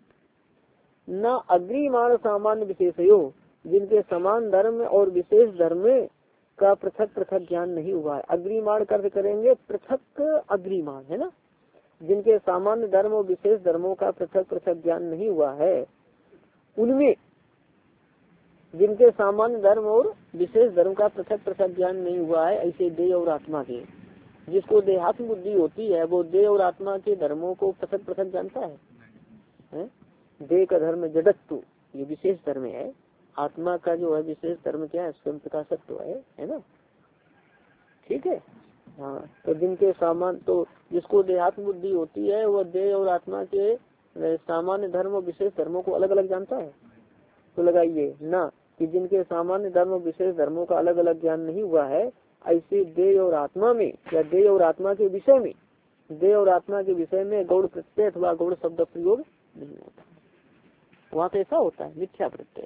न अग्रिमाण सामान्य विशेषयो, जिनके समान धर्म और विशेष धर्म का पृथक पृथक ज्ञान नहीं हुआ है। अग्रिमाण कर्त करेंगे पृथक अग्रिमाण, है ना। जिनके सामान्य धर्म और विशेष धर्मों का पृथक पृथक ज्ञान नहीं हुआ है, उनमें जिनके सामान्य धर्म और विशेष धर्म का पृथक पृथक ज्ञान नहीं हुआ है, ऐसे देह और आत्मा के, जिसको देहात्म बुद्धि होती है वो देह और आत्मा के धर्मों को पृथक पृथक जानता है, है? देह का धर्म जडत्व, ये विशेष धर्म है। आत्मा का जो है विशेष धर्म क्या है? स्वयं प्रकाशत्व है, है ना। ठीक है, हाँ। तो जिनके सामान, तो जिसको देहात्म बुद्धि होती है वह देह और आत्मा के सामान्य धर्म और विशेष धर्मों को अलग अलग जानता है। तो लगाइए ना कि जिनके सामान्य धर्म और विशेष धर्मों का अलग अलग ज्ञान नहीं हुआ है, ऐसे देह और आत्मा में या देह और आत्मा के विषय में, देह और आत्मा के विषय में गौण प्रत्यय अथवा गौण शब्द प्रयोग नहीं होता। वहाँ तो ऐसा होता है मिथ्या प्रत्यय।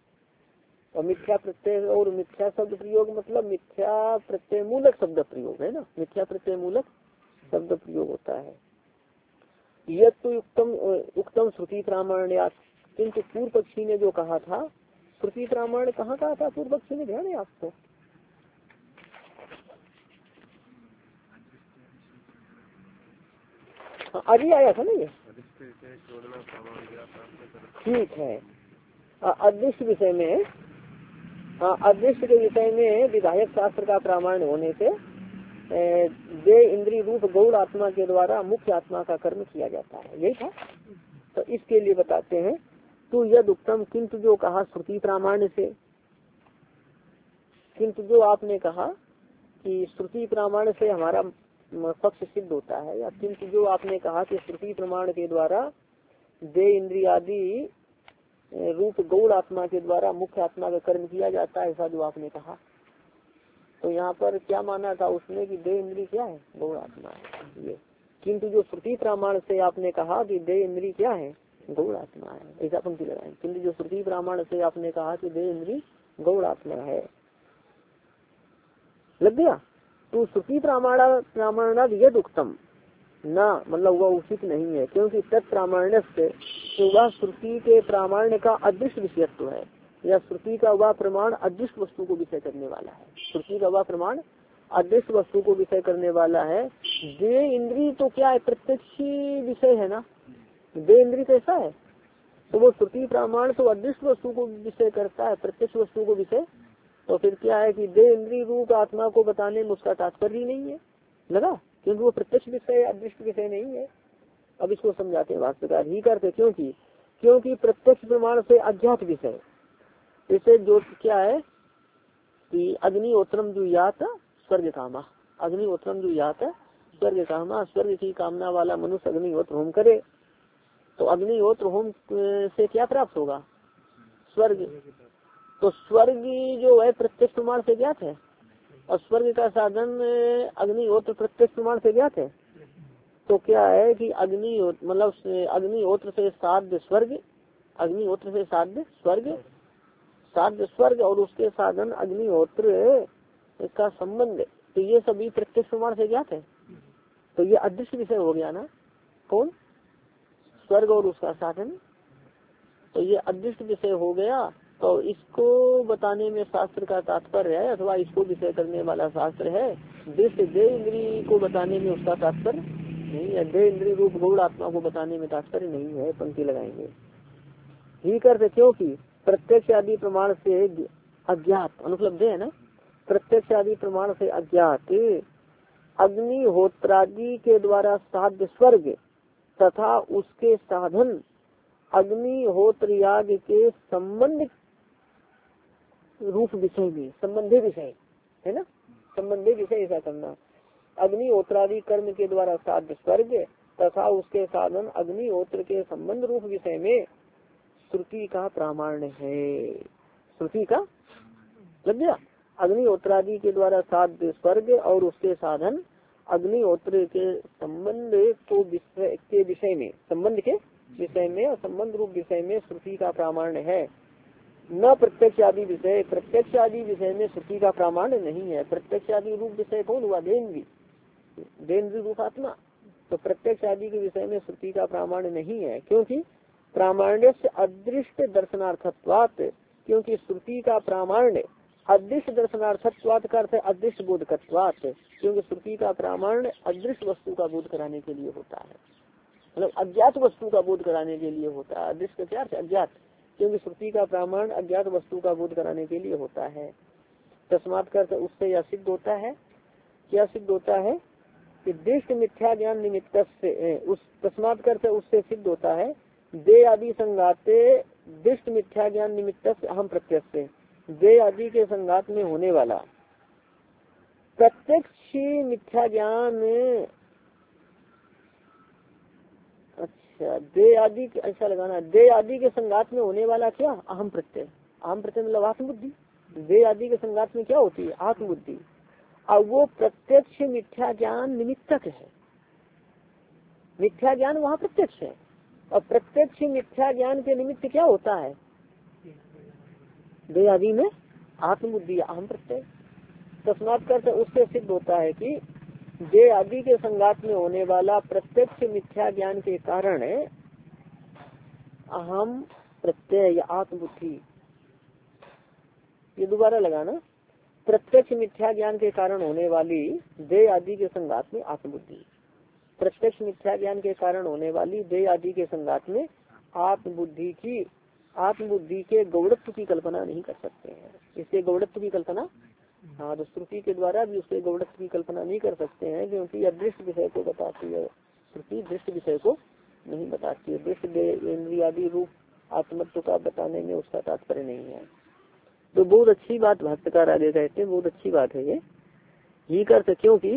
और मिथ्या प्रत्यय और मिथ्या शब्द प्रयोग मतलब मिथ्या प्रत्यय मूलक शब्द प्रयोग है ना। मिथ्या प्रत्यय मूलक शब्द प्रयोग होता है। यह तो उत्तम उत्तम श्रुति प्रामाण्यात, किंतु पूर्व पक्षी ने जो कहा था, श्रुति प्रामाण्य कहाँ कहा था पूर्व पक्षी ने? ध्यान है आपको? अभी आया था ना ये, ठीक है। अदृश्य विषय में, अदृश्य के विषय में विधायक शास्त्र का प्रामाण्य होने से दे इंद्रिय रूप गौण आत्मा के द्वारा मुख्य आत्मा का कर्म किया जाता है, यही था। तो इसके लिए बताते हैं तो यद उत्तम, किंतु जो कहा श्रुति प्रामाण्य से, किंतु जो आपने कहा कि श्रुति प्रामाण्य से हमारा पक्ष सिद्ध होता है, या किंतु जो आपने कहा कि श्रुति प्रमाण के द्वारा दे इंद्रियादि रूप गौण आत्मा के द्वारा मुख्य आत्मा का कर्म किया जाता है, ऐसा जो आपने कहा। तो यहाँ पर क्या माना था उसने कि दे इंद्रिय क्या है? गौण आत्मा है। ये किंतु जो श्रुति प्रमाण से आपने कहा कि देह इंद्री क्या है, गौड़ आत्मा है, ऐसा पंक्ति लगाएं। किंतु जो श्रुति प्रमाण से आपने कहा कि देह इंद्री गौड़ आत्मा है, लग गया। तो श्रुति प्रमाण प्रमाणाद यद उत्तम ना, मतलब वह उचित नहीं है, क्योंकि तत्प्रामाण्य से वह श्रुति के प्रामाण्य का अदृष्ट विषयत्व है, या श्रुति का वह प्रमाण अदृष्ट वस्तु को विषय करने वाला है। श्रुति का वह प्रमाण अदृष्ट वस्तु को विषय करने वाला है। देह इंद्री तो क्या है, प्रत्यक्ष विषय है ना, देह इंद्री कैसा है, तो वो श्रुति प्रमाण तो अदृष्ट वस्तु को विषय करता है, प्रत्यक्ष वस्तु को विषय। तो फिर क्या है कि देह इंद्री रूप आत्मा को बताने में उसका तात्पर्य ही नहीं है, लगा, क्योंकि वो प्रत्यक्ष विषय अदृष्ट विषय नहीं है। अब इसको समझाते हैं भाष्यकार ही करते, क्योंकि क्योंकि प्रत्यक्ष प्रमाण से अज्ञात विषय, इसे जो क्या है कि अग्निहोत्रम जुयात स्वर्ग कामा, अग्निहोत्रम जुयात स्वर्ग कामा, स्वर्ग की कामना वाला मनुष्य अग्निहोत्र होम करे तो अग्निहोत्र होम से क्या प्राप्त होगा, स्वर्ग। तो स्वर्ग जो है प्रत्यक्ष प्रमाण से ज्ञात है, और स्वर्ग का साधन अग्निहोत्र प्रत्यक्ष प्रमाण से ज्ञात है। तो क्या है कि अग्निहोत्र मतलब अग्निहोत्र से साध्य स्वर्ग, अग्निहोत्र से साध्य स्वर्ग, साध्य स्वर्ग और उसके साधन अग्निहोत्र का संबंध, तो ये सभी प्रत्यक्ष प्रमाण से ज्ञात है। तो ये अदृश्य विषय हो गया ना, कौन, स्वर्ग और उसका साधन, तो ये अदृश्य विषय हो गया। तो इसको बताने में शास्त्र का तात्पर्य है, अथवा इसको विषय करने वाला शास्त्र है। दृश्य देह इंद्री को बताने में उसका तात्पर्य नहीं है, देह इंद्री रूप गौड़ आत्मा को बताने में तात्पर्य नहीं है, पंक्ति लगाएंगे ही करते, क्योंकि प्रत्यक्ष आदि प्रमाण से अज्ञात अनुपलब्ध है ना, प्रत्यक्ष आदि प्रमाण से अज्ञात अग्निहोत्रादि के द्वारा साध्य स्वर्ग तथा उसके साधन अग्निहोत्र याग के संबंध रूप विषय में, संबंधी विषय है ना, संबंधी विषय ऐसा करना। अग्निहोत्रादि कर्म के द्वारा साध्य स्वर्ग तथा उसके साधन अग्निहोत्र के संबंध रूप विषय में श्रुति का प्रामाण्य है, श्रुति का लग गया। अग्निहोत्रादि के द्वारा साध्य स्वर्ग और उसके साधन अग्निहोत्र के संबंध को विषय के विषय में, संबंध के विषय में और संबंध रूप विषय में श्रुति का प्रामाण्य है, न प्रत्यक्ष आदि विषय। प्रत्यक्ष आदि विषय में श्रुति का प्रामाण्य नहीं है। प्रत्यक्ष आदि रूप विषय कौन हुआ, देन्द्री, देन्द्री रूप आत्मा। तो प्रत्यक्ष आदि के विषय में श्रुति का प्रामाण्य नहीं है, क्योंकि प्रामाण्य से अदृष्ट दर्शनार्थत्वात्, क्योंकि श्रुति का प्रामाण्य अदृश्य दर्शनार्थत्वात् का अर्थ है अदृश्य बोधकत्वात्, क्योंकि श्रुति का प्रामाण्य अदृश्य वस्तु का बोध कराने के लिए होता है, मतलब अज्ञात वस्तु का बोध कराने के लिए होता है। अदृश्य क्या है, अज्ञात, क्योंकि श्रुति का प्रामाण्य अज्ञात वस्तु का बोध कराने के लिए होता है। तस्मात् करते उससे यह सिद्ध होता है, क्या सिद्ध होता है कि दृष्ट मिथ्या ज्ञान निमित्त से, उस तस्मात् करते उससे सिद्ध होता है दे आदि संगाते दृष्ट मिथ्या ज्ञान निमित्त से अहम प्रत्यक्ष से, दे आदि के संगात में होने वाला प्रत्यक्ष मिथ्या ज्ञान, अच्छा दे आदि ऐसा लगाना, दे आदि के संगात में होने वाला क्या, अहम प्रत्यय, अहम प्रत्यय मतलब आत्मबुद्धि। दे आदि के संगात में क्या होती है, आत्मबुद्धि। अब वो प्रत्यक्ष मिथ्या ज्ञान निमित्तक है, मिथ्या ज्ञान वहाँ प्रत्यक्ष है, और प्रत्यक्ष मिथ्या ज्ञान के निमित्त क्या होता है, दे आदि में आत्मबुद्धि अहम प्रत्यय। तस्मात् करते उससे सिद्ध होता है कि दे आदि के संगात में होने वाला प्रत्यक्ष मिथ्या ज्ञान के कारण अहम प्रत्यय या आत्मबुद्धि, ये दोबारा लगाना, प्रत्यक्ष मिथ्या ज्ञान के कारण होने वाली दे आदि के संगात में आत्मबुद्धि, प्रत्यक्ष मिथ्या ज्ञान के कारण होने वाली दे आदि के संगात में आत्मबुद्धि की, आत्मबुद्धि के गौड़त्व की कल्पना नहीं कर सकते हैं। इससे गौड़त्व की कल्पना, हाँ तो श्रुति के द्वारा भी उसके गौड़त्व की कल्पना नहीं कर सकते हैं, क्योंकि यह दृश्य विषय को बताती है, श्रुति दृश्य विषय को नहीं बताती है। दृश्य इंद्रियादि रूप आत्मत्व का बताने में उसका तात्पर्य नहीं है। तो बहुत अच्छी बात भाष्यकार आगे कहते हैं, बहुत अच्छी बात है ये ही करते, क्योंकि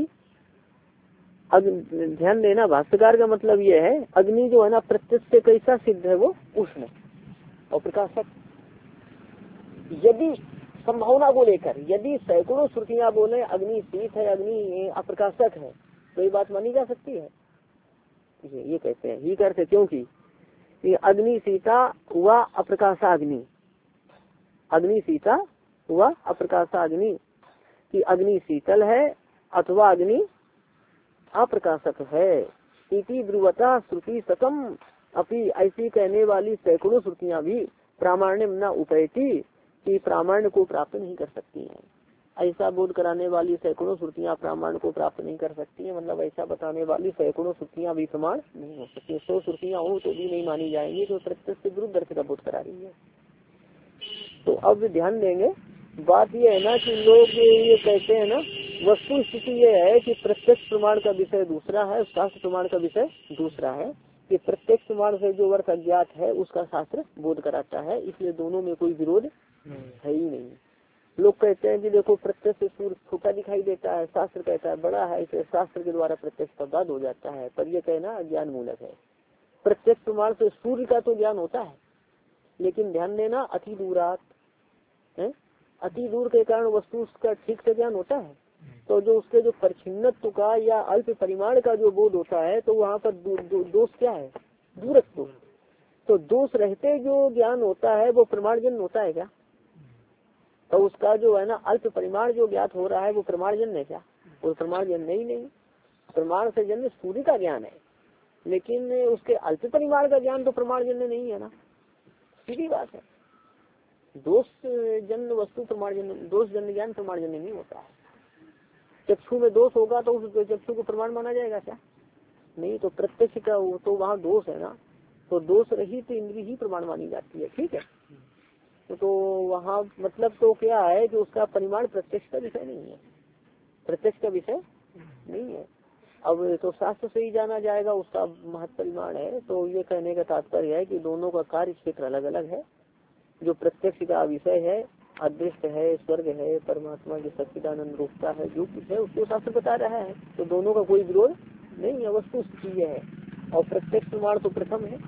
ध्यान देना भाष्यकार का मतलब ये है अग्नि जो है ना प्रत्यक्ष से कैसा सिद्ध है, वो उष्ण और प्रकाशक। यदि संभावना को लेकर यदि सैकड़ों श्रुतियां बोले अग्नि शीत है, अग्नि अप्रकाशक है, तो ये बात मानी जा सकती है, ये ये कहते हैं ही करते, क्योंकि ये अग्नि सीता हुआ अप्रकाशा अग्नि, अग्नि सीता हुआ अप्रकाशा अग्नि, कि अग्नि शीतल है अथवा अग्नि अप्रकाशक है। इति ब्रुवता श्रुति सकम अपि, ऐसी कहने वाली सैकड़ों श्रुतियां भी प्रामाण्य न उपैती, कि प्रामाण्य को प्राप्त नहीं कर सकती हैं। ऐसा बोध कराने वाली सैकड़ों श्रुतियां प्रामाण्य को प्राप्त नहीं कर सकती है, मतलब ऐसा बताने वाली सैकड़ों श्रुतियां भी प्रमाण नहीं हो सकती। सौ श्रुतियां हो तो भी नहीं मानी जाएंगी, तो प्रत्यक्ष से विरुद्ध अर्थ का बोध करा रही है। तो अब ध्यान देंगे, बात यह है ना कि लोग ये कहते हैं ना, वस्तु स्थिति ये है कि प्रत्यक्ष प्रमाण का विषय दूसरा है, शास्त्र प्रमाण का विषय दूसरा है। कि प्रत्यक्ष प्रमाण से जो अर्थ अज्ञात है उसका शास्त्र बोध कराता है, इसलिए दोनों में कोई विरोध है ही नहीं। लोग कहते हैं कि देखो प्रत्यक्ष सूर्य छोटा दिखाई देता है, शास्त्र कहता है बड़ा है, इसलिए शास्त्र के द्वारा प्रत्यक्ष का बाद हो जाता है, पर यह कहना अज्ञान मूलक है। प्रत्यक्ष प्रमाण से सूर्य का तो ज्ञान होता है, लेकिन ध्यान देना अति दूरात है, अति दूर के कारण वस्तु उसका ठीक से ज्ञान होता है, तो जो उसके जो परिच्छिन्नत्व का या अल्प परिमाण का जो बोध होता है, तो वहाँ पर दो, दो, दोष क्या है, दूरत्व। तो दोष रहते जो ज्ञान होता है वो प्रमाणजन्य होता है क्या? तो उसका जो है ना अल्प परिमाण जो ज्ञात हो रहा है वो प्रमाणजन्य है क्या? वो प्रमाणजन्य ही नहीं। प्रमाण से जन्य सूर्य का ज्ञान है, लेकिन उसके अल्प परिमाण का ज्ञान तो प्रमाणजन्य नहीं है ना, सीधी बात है। दोष जन्य वस्तु प्रमाणजन्य, दोष जन्य ज्ञान प्रमाणजन्य नहीं होता है। चक्षु में दोष होगा तो उस चक्षु को प्रमाण माना जाएगा क्या? नहीं। तो प्रत्यक्ष का वो तो वहाँ दोष है ना, तो दोष रहित तो इंद्रिय ही प्रमाण मानी जाती है, ठीक है। तो, तो वहाँ मतलब तो क्या है कि उसका परिमाण प्रत्यक्ष का विषय नहीं है, प्रत्यक्ष का विषय नहीं है। अब तो शास्त्र से ही जाना जाएगा उसका महत्व परिमाण है। तो ये कहने का तात्पर्य है कि दोनों का कार्य क्षेत्र अलग अलग है। जो प्रत्यक्ष का विषय है, अदृश्य है, स्वर्ग है, परमात्मा की सच्चिदानंद रूपता है, जो कुछ है उसको शास्त्र बता रहा है, तो दोनों का कोई विरोध नहीं है, वस्तु स्थिति है। और प्रत्यक्ष प्रमाण तो प्रथम है,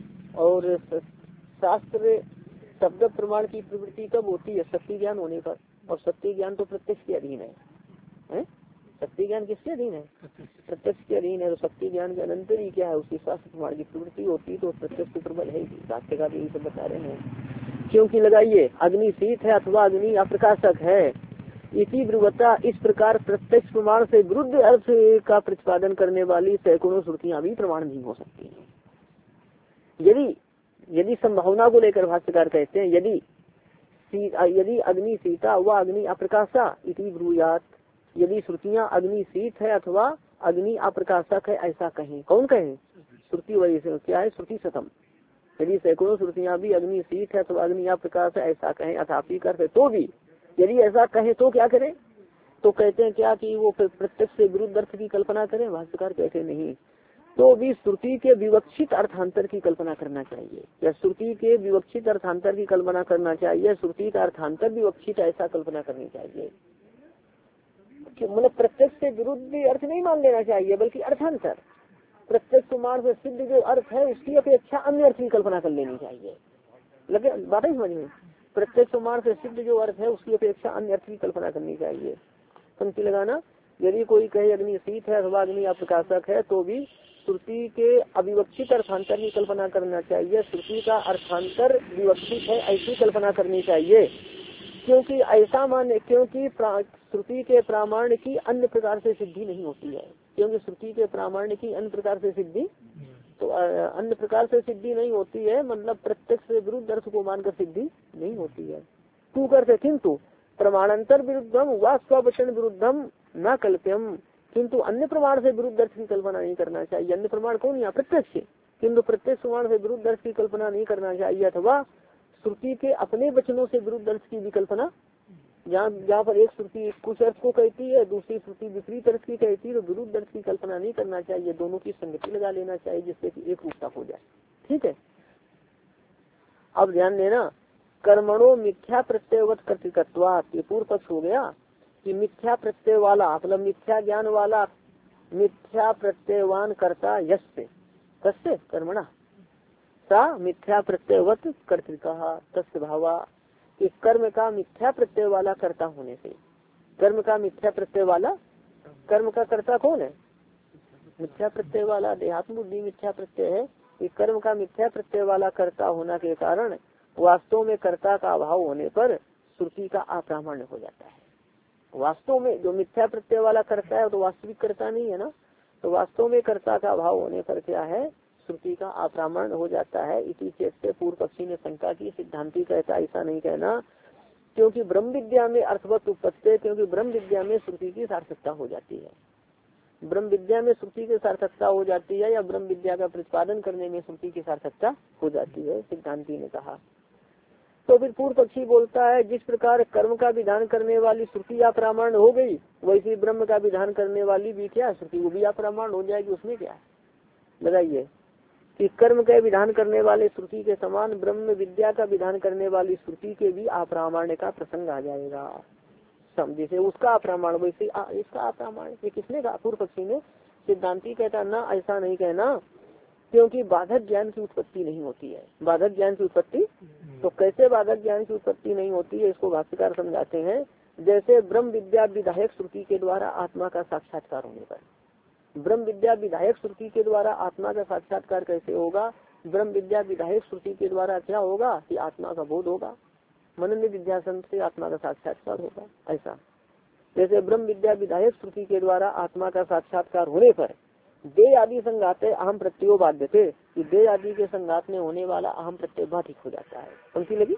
और शास्त्र शब्द प्रमाण की प्रवृत्ति कब होती है? शक्ति ज्ञान होने पर, और शक्ति ज्ञान तो प्रत्यक्ष के अधीन है, है? शक्ति ज्ञान किसके अधीन है? प्रत्यक्ष के अधीन है। तो शक्ति ज्ञान के अनंतर ही क्या है, उसकी शास्त्र प्रमाण की प्रवृत्ति होती, तो प्रत्यक्ष तो प्रबल है। शास्त्र का भी सब बता रहे हैं। क्योंकि लगाइए अग्नि शीत है अथवा अग्नि अप्रकाशक है, इसी ब्रुवता, इस प्रकार प्रत्यक्ष प्रमाण से विरुद्ध अर्थ का प्रतिपादन करने वाली सैकड़ों श्रुतियां भी प्रमाण नहीं हो सकती हैं। यदि यदि संभावना को लेकर भाष्यकार कहते हैं, यदि यदि अग्नि सीता व अग्नि अप्रकाशा इति ब्रूयात, यदि श्रुतियां अग्नि शीत है अथवा अग्नि अप्रकाशक है ऐसा कहें, कौन कहे? श्रुति वही से क्या है, श्रुति शतम। यदि सैकड़ों श्रुतियां भी अग्नि शीत है अथवा अग्नि अप्रकाश है ऐसा कहें, अथापि करते तो भी यदि ऐसा कहे तो क्या करें? तो कहते हैं क्या कि वो प्रत्यक्ष से विरुद्ध अर्थ की कल्पना करें? भाष्यकार कहते नहीं, तो भी श्रुति के विवक्षित अर्थांतर की कल्पना करना चाहिए, या श्रुति के विवक्षित अर्थांतर की कल्पना करना चाहिए, श्रुति का अर्थांतर विवक्षित ऐसा कल्पना करनी चाहिए। मतलब प्रत्यक्ष से विरुद्ध अर्थ नहीं मान लेना चाहिए, बल्कि अर्थांतर, प्रत्यक्ष प्रमाण से सिद्ध जो अर्थ है उसकी अपेक्षा अन्य अर्थ की कल्पना कर लेनी चाहिए। लगे बात है समझ में? प्रत्यक्ष प्रमाण से सिद्ध जो अर्थ है उसकी अपेक्षा अन्य अर्थ की कल्पना करनी चाहिए। पंक्ति लगाना, यदि कोई कहे अग्नि शीत है अथवा अग्नि अप्रकाशक है, तो भी श्रुति के अविवक्षित अर्थांतर की कल्पना करना चाहिए। श्रुति का अर्थांतर विवक्षित है ऐसी कल्पना करनी चाहिए, क्योंकि ऐसा माने क्योंकि श्रुति के प्रामाण्य की अन्य प्रकार से सिद्धि नहीं होती है, क्योंकि श्रुति के प्रामाण्य की अन्य प्रकार से सिद्धि तो अन्य प्रकार से सिद्धि नहीं होती है, मतलब प्रत्यक्ष से विरुद्ध अर्थ को मानकर सिद्धि नहीं होती है। तू करते किंतु प्रमाणांतर विरुद्धम व स्ववचन विरुद्धम न कल्प्यम, किंतु अन्य प्रमाण से विरुद्ध अर्थ की कल्पना नहीं करना चाहिए। अन्य प्रमाण कौन? यहाँ प्रत्यक्ष, किंतु प्रत्यक्ष प्रमाण से विरुद्ध अर्थ की कल्पना नहीं करना चाहिए, अथवा श्रुति के अपने वचनों से विरुद्ध अर्थ की भी कल्पना, जहाँ जहाँ पर एक श्रुति कुछ अर्थ को कहती है, दूसरी श्रुति विपरीत अर्थ की कहती है, तो विरुद्ध अर्थ की कल्पना नहीं करना चाहिए, दोनों की संगति लगा लेना चाहिए जिससे कि एक रूपता हो जाए। ठीक है। अब ध्यान देना, कर्मणों मिथ्या प्रत्ययवत कर्तृकत्वात्, ये पूर्व पक्ष हो गया कि मिथ्या प्रत्यय वाला मतलब मिथ्या ज्ञान वाला, मिथ्या प्रत्ययवान कर्ता यस्य कस्य कर्मणा सा मिथ्या प्रत्ययवत कर्तृका तस्य भावा, कि कर्म का मिथ्या प्रत्यय वाला कर्ता होने से, कर्म का मिथ्या प्रत्यय वाला, कर्म का कर्ता कौन है? मिथ्या प्रत्यय वाला देहात्म बुद्धि मिथ्या प्रत्यय है कि कर्म का मिथ्या प्रत्यय वाला कर्ता होना के कारण वास्तव में कर्ता का अभाव होने पर श्रुति का अप्रामाण्य हो जाता है। वास्तव में जो मिथ्या प्रत्यय वाला कर्ता है तो वास्तविक कर्ता नहीं है ना, तो वास्तव में कर्ता का अभाव होने पर क्या है, श्रुति का अप्रामाण्य हो जाता है। इसी चेत से पूर्व पक्षी ने शंका की, सिद्धांति कहता ऐसा नहीं कहना, क्योंकि ब्रह्म विद्या में अर्थवत उपत्ति, क्योंकि ब्रह्म विद्या में श्रुति की सार्थकता हो जाती है। ब्रह्म विद्या में श्रुति की सार्थकता हो जाती है या ब्रह्म विद्या का प्रतिपादन करने में श्रुति की सार्थकता हो जाती है, सिद्धांति ने कहा। तो फिर पूर्व पक्षी बोलता है जिस प्रकार कर्म का विधान करने वाली श्रुति अप्रामाण्य हो गई, वैसे ब्रह्म का विधान करने वाली भी क्या श्रुति वो भी अप्रामाण्य हो जाएगी। उसमें क्या है बताइए कि कर्म के विधान करने वाले श्रुति के समान ब्रह्म विद्या का विधान करने वाली श्रुति के भी अप्रामाण्य का प्रसंग आ जाएगा। जैसे उसका अप्रामाण्य वैसे इसका अप्रामाण्य। ये किसने कहा, पूर्व पक्षी ने। सिद्धांति कहता ना ऐसा नहीं कहना, क्योंकि बाधक ज्ञान की उत्पत्ति नहीं होती है। बाधक ज्ञान की उत्पत्ति, तो कैसे बाधक ज्ञान की उत्पत्ति नहीं होती है, इसको भाष्यकार समझाते हैं। जैसे ब्रह्म विद्या विधायक श्रुति के द्वारा आत्मा का साक्षात्कार होने पर, ब्रह्म विद्या विधायक श्रुति के द्वारा आत्मा का साक्षात्कार कैसे होगा, ब्रह्म विद्या विधायक श्रुति के द्वारा क्या होगा कि आत्मा का बोध होगा, मनन विद्यासन से आत्मा का साक्षात्कार होगा। ऐसा जैसे ब्रह्म विद्या विधायक श्रुति के द्वारा आत्मा का साक्षात्कार होने पर देह आदि संगाते अहम प्रत्ययो बाध्य थे, कि देह आदि के संगात में होने वाला अहम प्रत्यय बाधित हो जाता है। पंक्ति लगी,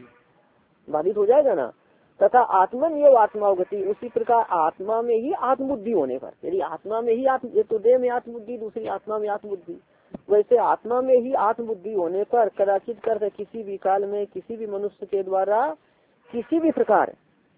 बाधित हो जाएगा ना। तथा आत्मन ये आत्मावगति, उसी प्रकार आत्मा में ही आत्मबुद्धि होने पर, यदि आत्मा में ही आत्म, तो देह में आत्मबुद्धि, दूसरी आत्मा में आत्मबुद्धि, वैसे आत्मा में ही आत्मबुद्धि होने पर कदाचित कर किसी भी काल में किसी भी मनुष्य के द्वारा किसी भी प्रकार,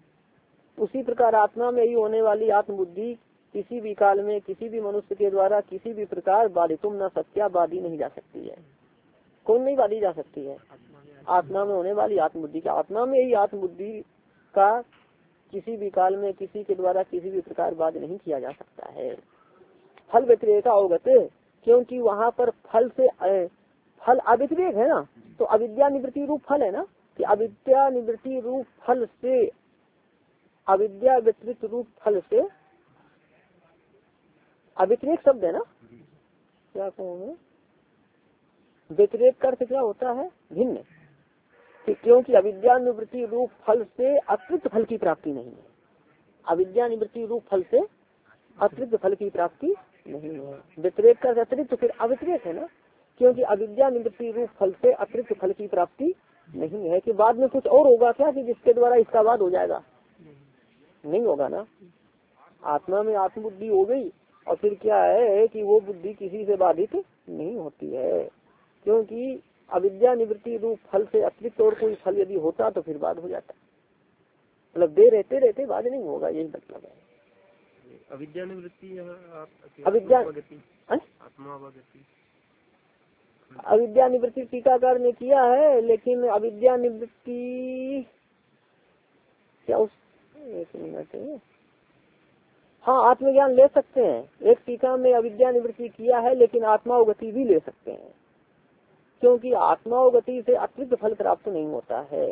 उसी प्रकार आत्मा में ही होने वाली आत्मबुद्धि किसी भी काल में किसी भी मनुष्य के द्वारा किसी भी प्रकार बाधितुम न सत्या बाधी नहीं जा सकती है। कौन नहीं बाधी जा सकती है, आत्मा में होने वाली आत्मबुद्धि का। आत्मा में ही आत्मबुद्धि का किसी भी काल में किसी के द्वारा किसी भी प्रकार बाध नहीं किया जा सकता है। फल व्यतिरेक अवगत, क्योंकि वहाँ पर फल से फल अव्यतिरेक है ना, तो अविद्या निवृत्ति रूप फल है ना, कि अविद्या निवृत्ति रूप फल से, अविद्या व्यतिरिक्त रूप फल से, अव्यतिरेक शब्द है ना, क्या कहूँ, व्यतिरेक का अर्थ क्या होता है, भिन्न, क्योंकि अविद्या निवृत्ति रूप फल से अतिरिक्त फल की प्राप्ति नहीं है। अविद्या निवृत्ति रूप फल से अतिरिक्त फल की प्राप्ति नहीं है। व्यतिरेक का अतिरिक्त फिर अव्यतिरेक है ना, क्योंकि अविद्या निवृत्ति रूप फल से अतिरिक्त फल की प्राप्ति नहीं है। कि बाद में कुछ और होगा क्या कि जिसके द्वारा इसका बाद हो जाएगा, नहीं होगा ना। आत्मा में आत्मबुद्धि हो गई और फिर क्या है कि वो बुद्धि किसी से बाधित नहीं होती है, क्योंकि अविद्या निवृत्ति रूप फल से अतिरिक्त और कोई फल यदि होता तो फिर बाद हो जाता, मतलब दे रहते रहते बाद नहीं होगा, यही मतलब है। अविद्या निवृत्ति, अविद्या आत्मावगति, अविद्या निवृत्ति टीकाकार ने किया है, लेकिन अविद्या निवृत्ति क्या उस एक मिनट है, हाँ आत्मज्ञान ले सकते हैं। एक टीका में अविद्या निवृत्ति किया है लेकिन आत्मावगति भी ले सकते हैं, क्योंकि आत्मावगति से अतिरिक्त फल प्राप्त नहीं होता है।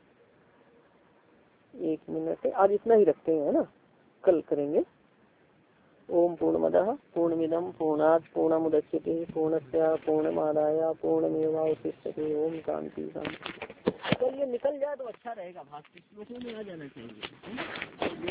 एक मिनट है, आज इतना ही रखते हैं ना, कल करेंगे। ओम पूर्णमदः पूर्णमिदं पूर्णात् पूर्णमुदच्यते पूर्णस्य पूर्णमादाय पूर्णमेवावशिष्यते। ओम शांति शांति। कल ये निकल जाए तो अच्छा रहेगा, भाष्य में आ जाना चाहिए।